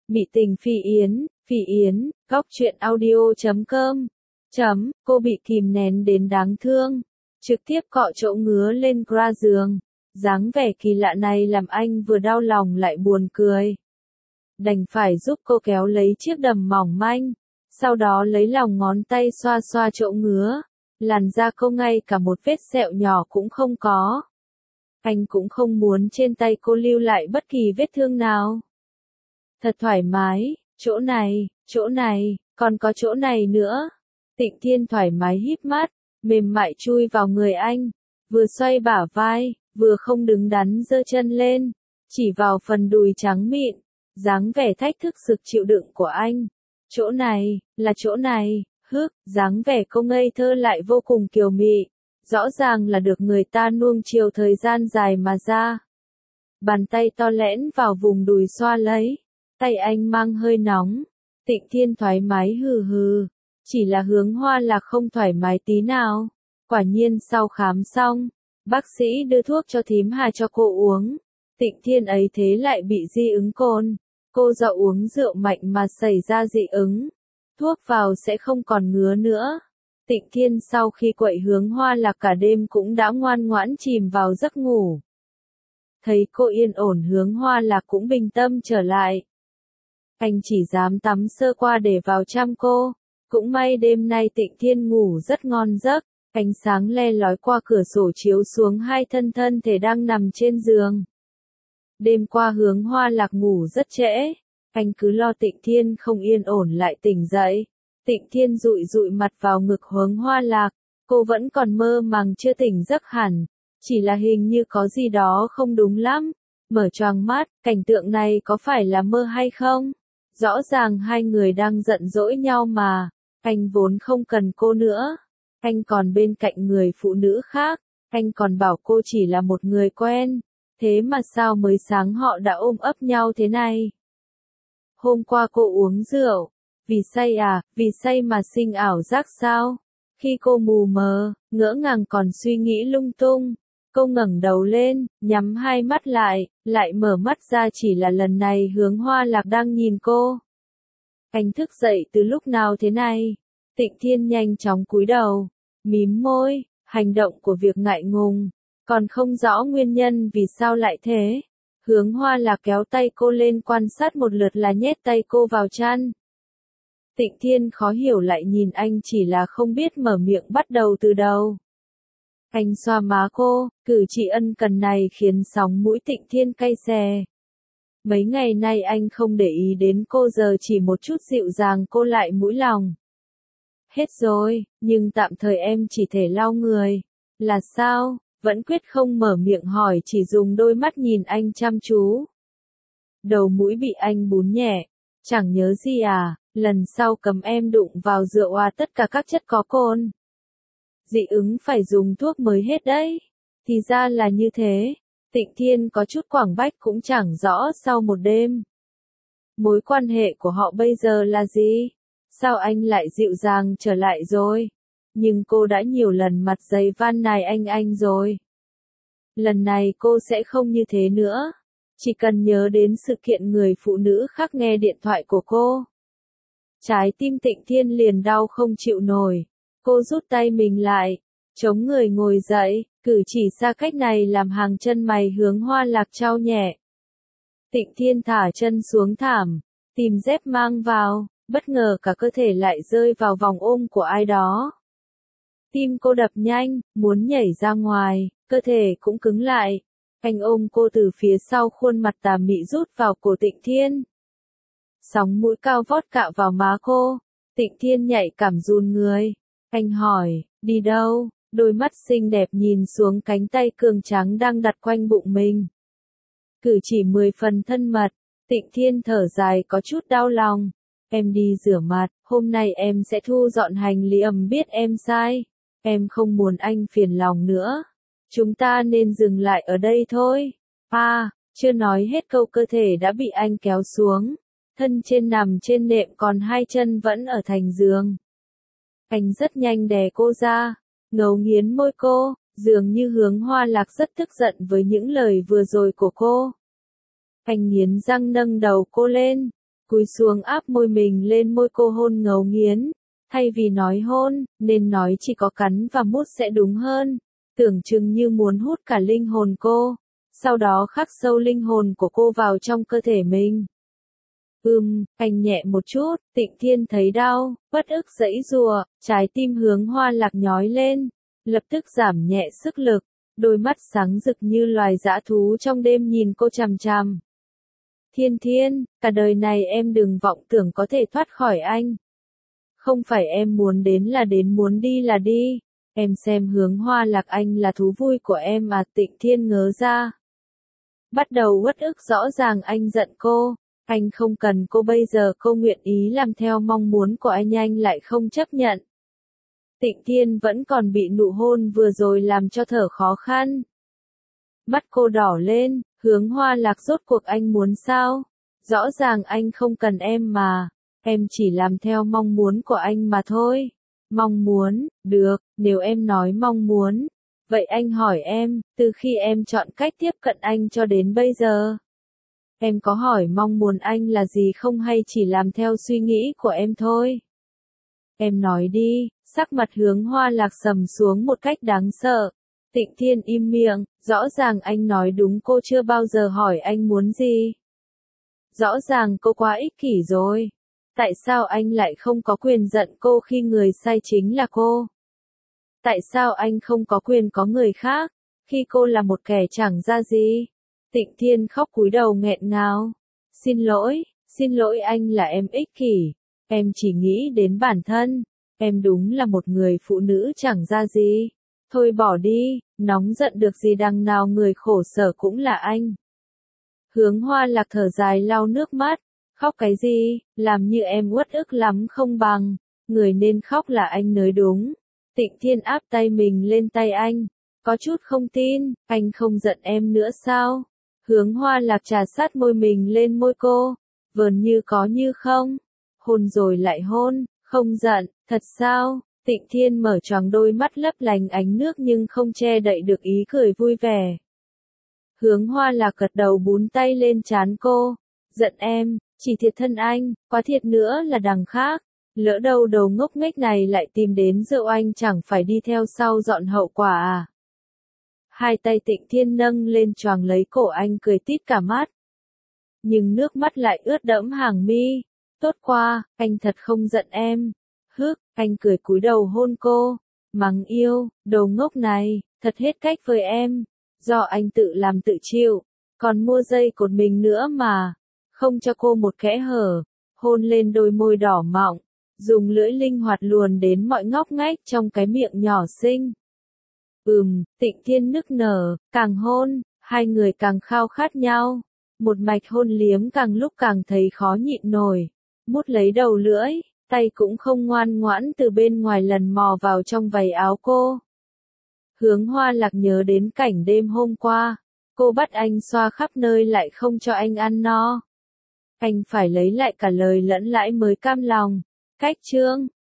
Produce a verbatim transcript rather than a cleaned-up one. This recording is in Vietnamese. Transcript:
Mị tình Phi Yến, Phi Yến, góc truyện audio chấm com. Chấm, cô bị kìm nén đến đáng thương. Trực tiếp cọ chỗ ngứa lên gra giường. Dáng vẻ kỳ lạ này làm anh vừa đau lòng lại buồn cười. Đành phải giúp cô kéo lấy chiếc đầm mỏng manh. Sau đó lấy lòng ngón tay xoa xoa chỗ ngứa. Làn da cô ngay cả một vết sẹo nhỏ cũng không có. Anh cũng không muốn trên tay cô lưu lại bất kỳ vết thương nào. Thật thoải mái, chỗ này, chỗ này, còn có chỗ này nữa. Tịnh Thiên thoải mái híp mắt, mềm mại chui vào người anh, vừa xoay bả vai, vừa không đứng đắn giơ chân lên, chỉ vào phần đùi trắng mịn, dáng vẻ thách thức sực chịu đựng của anh. Chỗ này, là chỗ này, hức, dáng vẻ cô ngây thơ lại vô cùng kiều mị, rõ ràng là được người ta nuông chiều thời gian dài mà ra. Bàn tay to lẽn vào vùng đùi xoa lấy. Tay anh mang hơi nóng, Tịnh Thiên thoải mái hừ hừ, chỉ là Hướng Hoa Lạc không thoải mái tí nào. Quả nhiên sau khám xong, bác sĩ đưa thuốc cho thím Hà cho cô uống, Tịnh Thiên ấy thế lại bị dị ứng cồn. Cô do uống rượu mạnh mà xảy ra dị ứng, thuốc vào sẽ không còn ngứa nữa. Tịnh Thiên sau khi quậy Hướng Hoa Lạc cả đêm cũng đã ngoan ngoãn chìm vào giấc ngủ. Thấy cô yên ổn, Hướng Hoa Lạc cũng bình tâm trở lại. Anh chỉ dám tắm sơ qua để vào chăm cô. Cũng may đêm nay Tịnh Thiên ngủ rất ngon giấc. Ánh sáng le lói qua cửa sổ chiếu xuống hai thân thân thể đang nằm trên giường. Đêm qua Hướng Hoa Lạc ngủ rất trễ. Anh cứ lo Tịnh Thiên không yên ổn lại tỉnh dậy. Tịnh Thiên dụi dụi mặt vào ngực Hướng Hoa Lạc. Cô vẫn còn mơ màng chưa tỉnh giấc hẳn. Chỉ là hình như có gì đó không đúng lắm. Mở choàng mắt, cảnh tượng này có phải là mơ hay không? Rõ ràng hai người đang giận dỗi nhau mà, anh vốn không cần cô nữa. Anh còn bên cạnh người phụ nữ khác, anh còn bảo cô chỉ là một người quen. Thế mà sao mới sáng họ đã ôm ấp nhau thế này? Hôm qua cô uống rượu, vì say à, vì say mà sinh ảo giác sao? Khi cô mù mờ, ngỡ ngàng còn suy nghĩ lung tung. Cô ngẩng đầu lên, nhắm hai mắt lại, lại mở mắt ra chỉ là lần này Hướng Hoa Lạc đang nhìn cô. Anh thức dậy từ lúc nào thế này? Tịnh Thiên nhanh chóng cúi đầu, mím môi, hành động của việc ngại ngùng, còn không rõ nguyên nhân vì sao lại thế. Hướng Hoa Lạc kéo tay cô lên quan sát một lượt là nhét tay cô vào chăn. Tịnh Thiên khó hiểu lại nhìn anh chỉ là không biết mở miệng bắt đầu từ đầu. Anh xoa má cô, cử chỉ ân cần này khiến sóng mũi Tịnh Thiên cay xè. Mấy ngày nay anh không để ý đến cô, giờ chỉ một chút dịu dàng cô lại mũi lòng. Hết rồi, nhưng tạm thời em chỉ thể lau người. Là sao? Vẫn quyết không mở miệng hỏi, chỉ dùng đôi mắt nhìn anh chăm chú. Đầu mũi bị anh bún nhẹ. Chẳng nhớ gì à, lần sau cấm em đụng vào rượu à, tất cả các chất có cồn. Dị ứng phải dùng thuốc mới hết đấy. Thì ra là như thế. Tịnh Thiên có chút quảng bách cũng chẳng rõ sau một đêm. Mối quan hệ của họ bây giờ là gì? Sao anh lại dịu dàng trở lại rồi? Nhưng cô đã nhiều lần mặt dày van nài anh anh rồi. Lần này cô sẽ không như thế nữa. Chỉ cần nhớ đến sự kiện người phụ nữ khác nghe điện thoại của cô. Trái tim Tịnh Thiên liền đau không chịu nổi. Cô rút tay mình lại, chống người ngồi dậy, cử chỉ xa cách này làm hàng chân mày Hướng Hoa Lạc chau nhẹ. Tịnh Thiên thả chân xuống thảm, tìm dép mang vào, bất ngờ cả cơ thể lại rơi vào vòng ôm của ai đó. Tim cô đập nhanh, muốn nhảy ra ngoài, cơ thể cũng cứng lại. Anh ôm cô từ phía sau, khuôn mặt tà mị rút vào cổ Tịnh Thiên. Sóng mũi cao vót cạo vào má cô, Tịnh Thiên nhạy cảm run người. Anh hỏi, đi đâu? Đôi mắt xinh đẹp nhìn xuống cánh tay cường tráng đang đặt quanh bụng mình. Cử chỉ mười phần thân mật, Tịnh Thiên thở dài có chút đau lòng. Em đi rửa mặt, hôm nay em sẽ thu dọn hành lý, ầm biết em sai. Em không muốn anh phiền lòng nữa. Chúng ta nên dừng lại ở đây thôi. À, chưa nói hết câu cơ thể đã bị anh kéo xuống. Thân trên nằm trên nệm còn hai chân vẫn ở thành giường. Anh rất nhanh đè cô ra, ngấu nghiến môi cô, dường như Hướng Hoa Lạc rất tức giận với những lời vừa rồi của cô. Anh nghiến răng nâng đầu cô lên, cúi xuống áp môi mình lên môi cô hôn ngấu nghiến. Thay vì nói hôn, nên nói chỉ có cắn và mút sẽ đúng hơn. Tưởng chừng như muốn hút cả linh hồn cô. Sau đó khắc sâu linh hồn của cô vào trong cơ thể mình. Ừm, anh nhẹ một chút, Tịnh Thiên thấy đau, bất ức giãy giụa, trái tim Hướng Hoa Lạc nhói lên, lập tức giảm nhẹ sức lực, đôi mắt sáng rực như loài dã thú trong đêm nhìn cô chằm chằm. Thiên Thiên, cả đời này em đừng vọng tưởng có thể thoát khỏi anh. Không phải em muốn đến là đến, muốn đi là đi. Em xem Hướng Hoa Lạc anh là thú vui của em à, Tịnh Thiên ngớ ra. Bắt đầu uất ức, rõ ràng anh giận cô. Anh không cần cô, bây giờ cô nguyện ý làm theo mong muốn của anh, anh lại không chấp nhận. Tịnh Thiên vẫn còn bị nụ hôn vừa rồi làm cho thở khó khăn. Mắt cô đỏ lên, Hướng Hoa Lạc rốt cuộc anh muốn sao? Rõ ràng anh không cần em mà. Em chỉ làm theo mong muốn của anh mà thôi. Mong muốn, được, nếu em nói mong muốn. Vậy anh hỏi em, từ khi em chọn cách tiếp cận anh cho đến bây giờ, em có hỏi mong muốn anh là gì không, hay chỉ làm theo suy nghĩ của em thôi? Em nói đi, sắc mặt Hướng Hoa Lạc sầm xuống một cách đáng sợ. Tịnh Thiên im miệng, rõ ràng anh nói đúng, cô chưa bao giờ hỏi anh muốn gì. Rõ ràng cô quá ích kỷ rồi. Tại sao anh lại không có quyền giận cô khi người sai chính là cô? Tại sao anh không có quyền có người khác, khi cô là một kẻ chẳng ra gì? Tịnh Thiên khóc cúi đầu nghẹn ngào. Xin lỗi, xin lỗi anh, là em ích kỷ. Em chỉ nghĩ đến bản thân. Em đúng là một người phụ nữ chẳng ra gì. Thôi bỏ đi, nóng giận được gì, đằng nào người khổ sở cũng là anh. Hướng Hoa Lạc thở dài lau nước mắt. Khóc cái gì, làm như em uất ức lắm không bằng. Người nên khóc là anh mới đúng. Tịnh Thiên áp tay mình lên tay anh. Có chút không tin, anh không giận em nữa sao? Hướng Hoa Lạc trà sát môi mình lên môi cô. Vờn như có như không. Hôn rồi lại hôn, không giận, thật sao? Tịnh Thiên mở choàng đôi mắt lấp lánh ánh nước nhưng không che đậy được ý cười vui vẻ. Hướng Hoa Lạc gật đầu, bún tay lên trán cô. Giận em, chỉ thiệt thân anh, quá thiệt nữa là đằng khác. Lỡ đâu đầu ngốc nghếch này lại tìm đến rượu, anh chẳng phải đi theo sau dọn hậu quả à? Hai tay Tịnh Thiên nâng lên choàng lấy cổ anh, cười tít cả mắt. Nhưng nước mắt lại ướt đẫm hàng mi. Tốt quá, anh thật không giận em. Hức, anh cười cúi đầu hôn cô. Mắng yêu, đồ ngốc này, thật hết cách với em. Do anh tự làm tự chịu, còn mua dây cột mình nữa mà. Không cho cô một kẽ hở. Hôn lên đôi môi đỏ mọng. Dùng lưỡi linh hoạt luồn đến mọi ngóc ngách trong cái miệng nhỏ xinh. Ừm, Tịnh Thiên nức nở, càng hôn, hai người càng khao khát nhau. Một mạch hôn liếm càng lúc càng thấy khó nhịn nổi. Mút lấy đầu lưỡi, tay cũng không ngoan ngoãn từ bên ngoài lần mò vào trong váy áo cô. Hướng Hoa Lạc nhớ đến cảnh đêm hôm qua. Cô bắt anh xoa khắp nơi lại không cho anh ăn no. Anh phải lấy lại cả lời lẫn lãi mới cam lòng. Cách chương